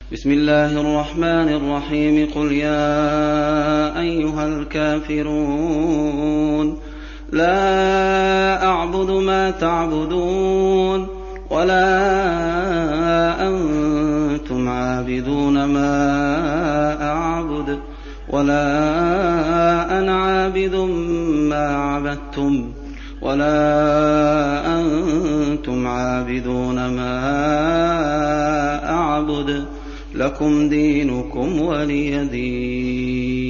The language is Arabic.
بسم الله الرحمن الرحيم. قل يا أيها الكافرون لا أعبد ما تعبدون ولا أنتم عابدون ما أعبد ولا أنا عابد ما عبدتم ولا أنتم عابدون ما أعبد لكم دينكم ولي دين.